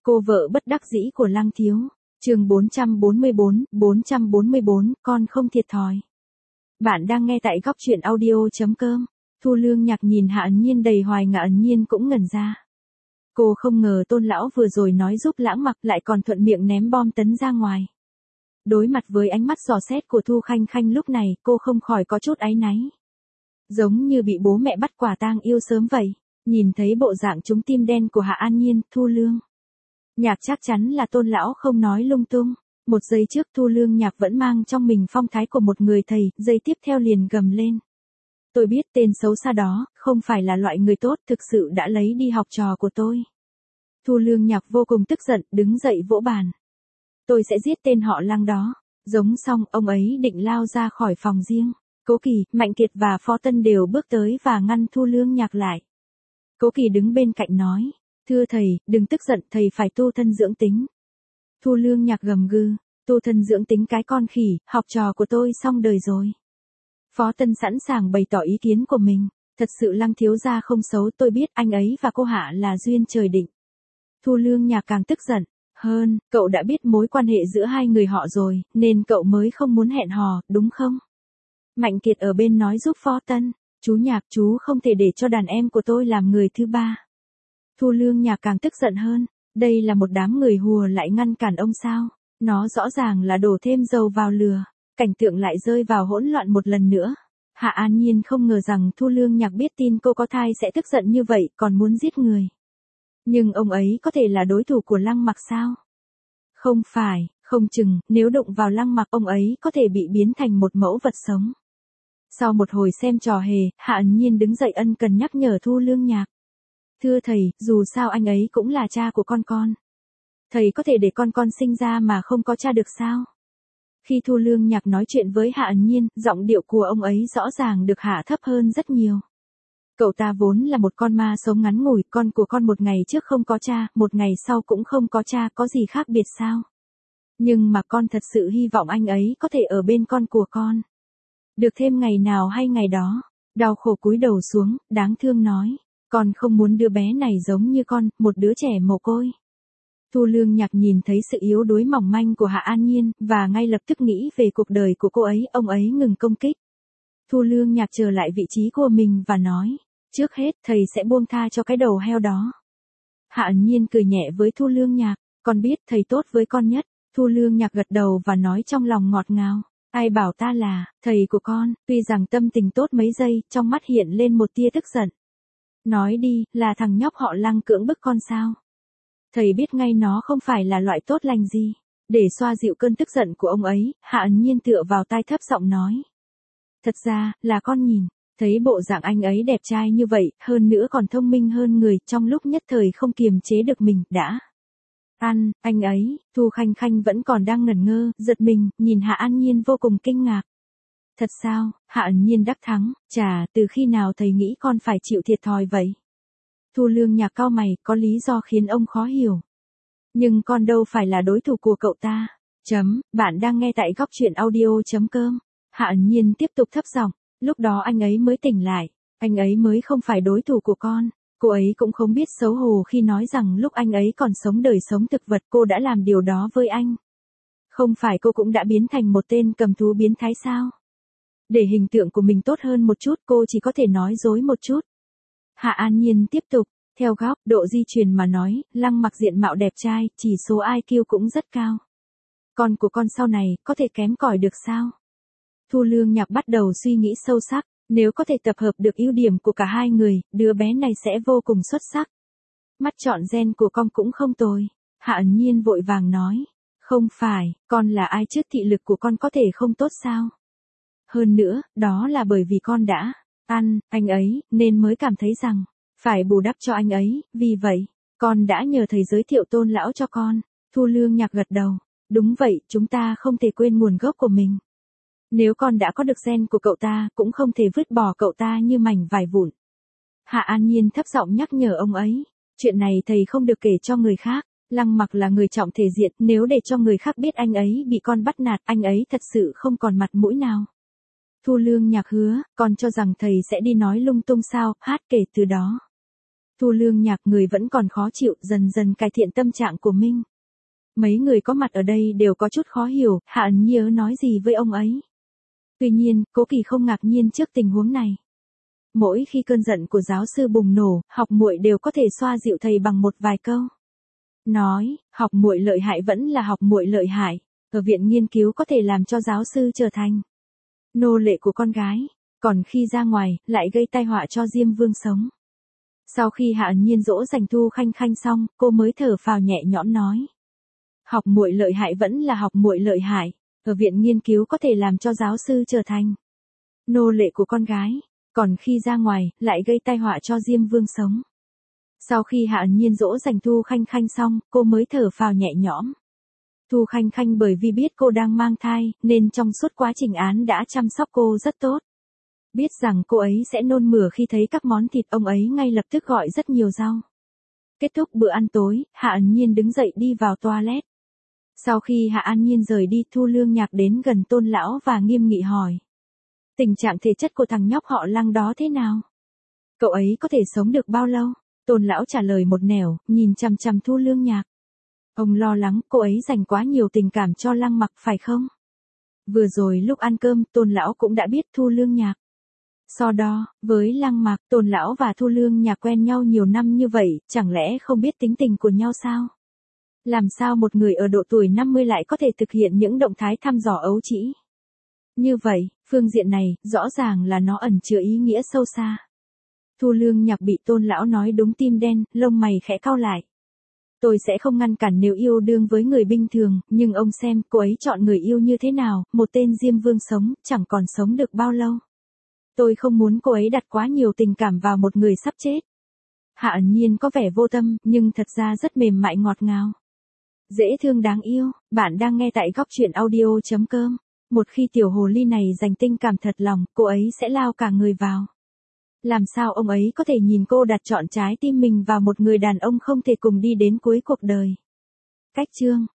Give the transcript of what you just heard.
Cô vợ bất đắc dĩ của Lăng Thiếu. Chương 444, con không thiệt thòi. Bạn đang nghe tại góc truyện audio.com. Thu Lương Nhạc nhìn Hạ Ẩn Nhiên đầy hoài ngã, Ẩn Nhiên cũng ngẩn ra. Cô không ngờ Tôn lão vừa rồi nói giúp Lãng Mặc lại còn thuận miệng ném bom tấn ra ngoài. Đối mặt với ánh mắt dò xét của Thu Khanh Khanh lúc này, cô không khỏi có chút áy náy. Giống như bị bố mẹ bắt quả tang yêu sớm vậy. Nhìn thấy bộ dạng trúng tim đen của Hạ An Nhiên, Thu Lương Nhạc chắc chắn là Tôn lão không nói lung tung. Một giây trước Thu Lương Nhạc vẫn mang trong mình phong thái của một người thầy, giây tiếp theo liền gầm lên. Tôi biết tên xấu xa đó, không phải là loại người tốt, thực sự đã lấy đi học trò của tôi. Thu Lương Nhạc vô cùng tức giận, đứng dậy vỗ bàn. Tôi sẽ giết tên họ Lăng đó. Giống xong, ông ấy định lao ra khỏi phòng riêng. Cố Kỳ, Mạnh Kiệt và Phó Tân đều bước tới và ngăn Thu Lương Nhạc lại. Cố Kỳ đứng bên cạnh nói. Thưa thầy, đừng tức giận, thầy phải tu thân dưỡng tính. Thu Lương Nhạc gầm gừ, tu thân dưỡng tính cái con khỉ, học trò của tôi xong đời rồi. Phó Tân sẵn sàng bày tỏ ý kiến của mình. Thật sự Lăng thiếu gia không xấu, tôi biết anh ấy và cô Hạ là duyên trời định. Thu Lương Nhạc càng tức giận. Hơn, cậu đã biết mối quan hệ giữa hai người họ rồi, nên cậu mới không muốn hẹn hò, đúng không? Mạnh Kiệt ở bên nói giúp Phó Tân. Chú Nhạc, chú không thể để cho đàn em của tôi làm người thứ ba. Thu Lương Nhạc càng tức giận hơn. Đây là một đám người hùa lại ngăn cản ông sao? Nó rõ ràng là đổ thêm dầu vào lửa. Cảnh tượng lại rơi vào hỗn loạn một lần nữa. Hạ An Nhiên không ngờ rằng Thu Lương Nhạc biết tin cô có thai sẽ tức giận như vậy, còn muốn giết người. Nhưng ông ấy có thể là đối thủ của Lăng Mặc sao? Không phải, không chừng, nếu đụng vào Lăng Mặc ông ấy có thể bị biến thành một mẫu vật sống. Sau một hồi xem trò hề, Hạ Ẩn Nhiên đứng dậy ân cần nhắc nhở Thu Lương Nhạc. Thưa thầy, dù sao anh ấy cũng là cha của con. Thầy có thể để con sinh ra mà không có cha được sao? Khi Thu Lương Nhạc nói chuyện với Hạ Ẩn Nhiên, giọng điệu của ông ấy rõ ràng được hạ thấp hơn rất nhiều. Cậu ta vốn là một con ma sống ngắn ngủi, con của con một ngày trước không có cha, một ngày sau cũng không có cha, có gì khác biệt sao? Nhưng mà con thật sự hy vọng anh ấy có thể ở bên con của con. Được thêm ngày nào hay ngày đó. Đau khổ cúi đầu xuống, đáng thương nói. Con không muốn đứa bé này giống như con, một đứa trẻ mồ côi. Thu Lương Nhạc nhìn thấy sự yếu đuối mỏng manh của Hạ An Nhiên, và ngay lập tức nghĩ về cuộc đời của cô ấy, ông ấy ngừng công kích. Thu Lương Nhạc trở lại vị trí của mình và nói. Trước hết, thầy sẽ buông tha cho cái đầu heo đó. Hạ Ẩn Nhiên cười nhẹ với Thu Lương Nhạc. Con biết thầy tốt với con nhất. Thu Lương Nhạc gật đầu và nói trong lòng ngọt ngào. Ai bảo ta là thầy của con? Tuy rằng tâm tình tốt mấy giây, trong mắt hiện lên một tia tức giận. Nói đi, là thằng nhóc họ Lăng cưỡng bức con sao? Thầy biết ngay nó không phải là loại tốt lành gì. Để xoa dịu cơn tức giận của ông ấy, Hạ Ẩn Nhiên tựa vào tai thấp giọng nói. Thật ra, là con nhìn. Thấy bộ dạng anh ấy đẹp trai như vậy, hơn nữa còn thông minh hơn người, trong lúc nhất thời không kiềm chế được mình, đã. Anh ấy, Thu Khanh Khanh vẫn còn đang ngẩn ngơ, giật mình, nhìn Hạ An Nhiên vô cùng kinh ngạc. Thật sao? Hạ Ẩn Nhiên đắc thắng, chà, từ khi nào thầy nghĩ con phải chịu thiệt thòi vậy? Thu Lương Nhạc cau mày, có lý do khiến ông khó hiểu. Nhưng con đâu phải là đối thủ của cậu ta. Bạn đang nghe tại góc truyện audio.com. Hạ Ẩn Nhiên tiếp tục thấp giọng. Lúc đó anh ấy mới tỉnh lại, anh ấy mới không phải đối thủ của con. Cô ấy cũng không biết xấu hổ khi nói rằng lúc anh ấy còn sống đời sống thực vật cô đã làm điều đó với anh. Không phải cô cũng đã biến thành một tên cầm thú biến thái sao? Để hình tượng của mình tốt hơn một chút cô chỉ có thể nói dối một chút. Hạ An Nhiên tiếp tục, theo góc độ di truyền mà nói, Lăng Mặc diện mạo đẹp trai, chỉ số IQ cũng rất cao. Con của con sau này có thể kém cỏi được sao? Thu Lương Nhạc bắt đầu suy nghĩ sâu sắc, nếu có thể tập hợp được ưu điểm của cả hai người, đứa bé này sẽ vô cùng xuất sắc. Mắt chọn gen của con cũng không tồi. Hạ Ẩn Nhiên vội vàng nói, không phải, con là ai chứ, thị lực của con có thể không tốt sao? Hơn nữa, đó là bởi vì con đã anh ấy, nên mới cảm thấy rằng, phải bù đắp cho anh ấy, vì vậy, con đã nhờ thầy giới thiệu Tôn lão cho con. Thu Lương Nhạc gật đầu, đúng vậy, chúng ta không thể quên nguồn gốc của mình. Nếu con đã có được gen của cậu ta, cũng không thể vứt bỏ cậu ta như mảnh vải vụn. Hạ An Nhiên thấp giọng nhắc nhở ông ấy, chuyện này thầy không được kể cho người khác. Lăng Mặc là người trọng thể diện, nếu để cho người khác biết anh ấy bị con bắt nạt, anh ấy thật sự không còn mặt mũi nào. Thu Lương Nhạc hứa, con cho rằng thầy sẽ đi nói lung tung sao, hát kể từ đó. Thu Lương Nhạc người vẫn còn khó chịu, dần dần cải thiện tâm trạng của mình. Mấy người có mặt ở đây đều có chút khó hiểu, Hạ Ẩn Nhi nói gì với ông ấy. Tuy nhiên, Cố Kỳ không ngạc nhiên trước tình huống này. Mỗi khi cơn giận của giáo sư bùng nổ, học muội đều có thể xoa dịu thầy bằng một vài câu. Nói, học muội lợi hại vẫn là học muội lợi hại, ở viện nghiên cứu có thể làm cho giáo sư trở thành nô lệ của con gái, còn khi ra ngoài, lại gây tai họa cho Diêm Vương sống. Sau khi Hạ Ẩn Nhiên dỗ dành Thu Khanh Khanh xong, cô mới thở phào nhẹ nhõm nói. Học muội lợi hại vẫn là học muội lợi hại, ở viện nghiên cứu có thể làm cho giáo sư trở thành nô lệ của con gái, còn khi ra ngoài, lại gây tai họa cho Diêm Vương sống. Sau khi Hạ Ẩn Nhiên dỗ dành Thu Khanh Khanh xong, cô mới thở phào nhẹ nhõm. Thu Khanh Khanh bởi vì biết cô đang mang thai, nên trong suốt quá trình án đã chăm sóc cô rất tốt. Biết rằng cô ấy sẽ nôn mửa khi thấy các món thịt, ông ấy ngay lập tức gọi rất nhiều rau. Kết thúc bữa ăn tối, Hạ Ẩn Nhiên đứng dậy đi vào toilet. Sau khi Hạ An Nhiên rời đi, Thu Lương Nhạc đến gần Tôn lão và nghiêm nghị hỏi. Tình trạng thể chất của thằng nhóc họ Lăng đó thế nào? Cậu ấy có thể sống được bao lâu? Tôn lão trả lời một nẻo, nhìn chằm chằm Thu Lương Nhạc. Ông lo lắng cô ấy dành quá nhiều tình cảm cho Lăng Mặc phải không? Vừa rồi lúc ăn cơm, Tôn lão cũng đã biết Thu Lương Nhạc. So đo, với Lăng Mặc, Tôn lão và Thu Lương Nhạc quen nhau nhiều năm như vậy, chẳng lẽ không biết tính tình của nhau sao? Làm sao một người ở độ tuổi 50 lại có thể thực hiện những động thái thăm dò ấu trĩ? Như vậy, phương diện này, rõ ràng là nó ẩn chứa ý nghĩa sâu xa. Thu Lương Nhạc bị Tôn lão nói đúng tim đen, lông mày khẽ cau lại. Tôi sẽ không ngăn cản nếu yêu đương với người bình thường, nhưng ông xem cô ấy chọn người yêu như thế nào, một tên Diêm Vương sống, chẳng còn sống được bao lâu. Tôi không muốn cô ấy đặt quá nhiều tình cảm vào một người sắp chết. Hạ Ẩn Nhiên có vẻ vô tâm, nhưng thật ra rất mềm mại ngọt ngào. Dễ thương đáng yêu, bạn đang nghe tại góc truyện audio.com. Một khi tiểu hồ ly này dành tình cảm thật lòng, cô ấy sẽ lao cả người vào. Làm sao ông ấy có thể nhìn cô đặt trọn trái tim mình vào một người đàn ông không thể cùng đi đến cuối cuộc đời. Cách chương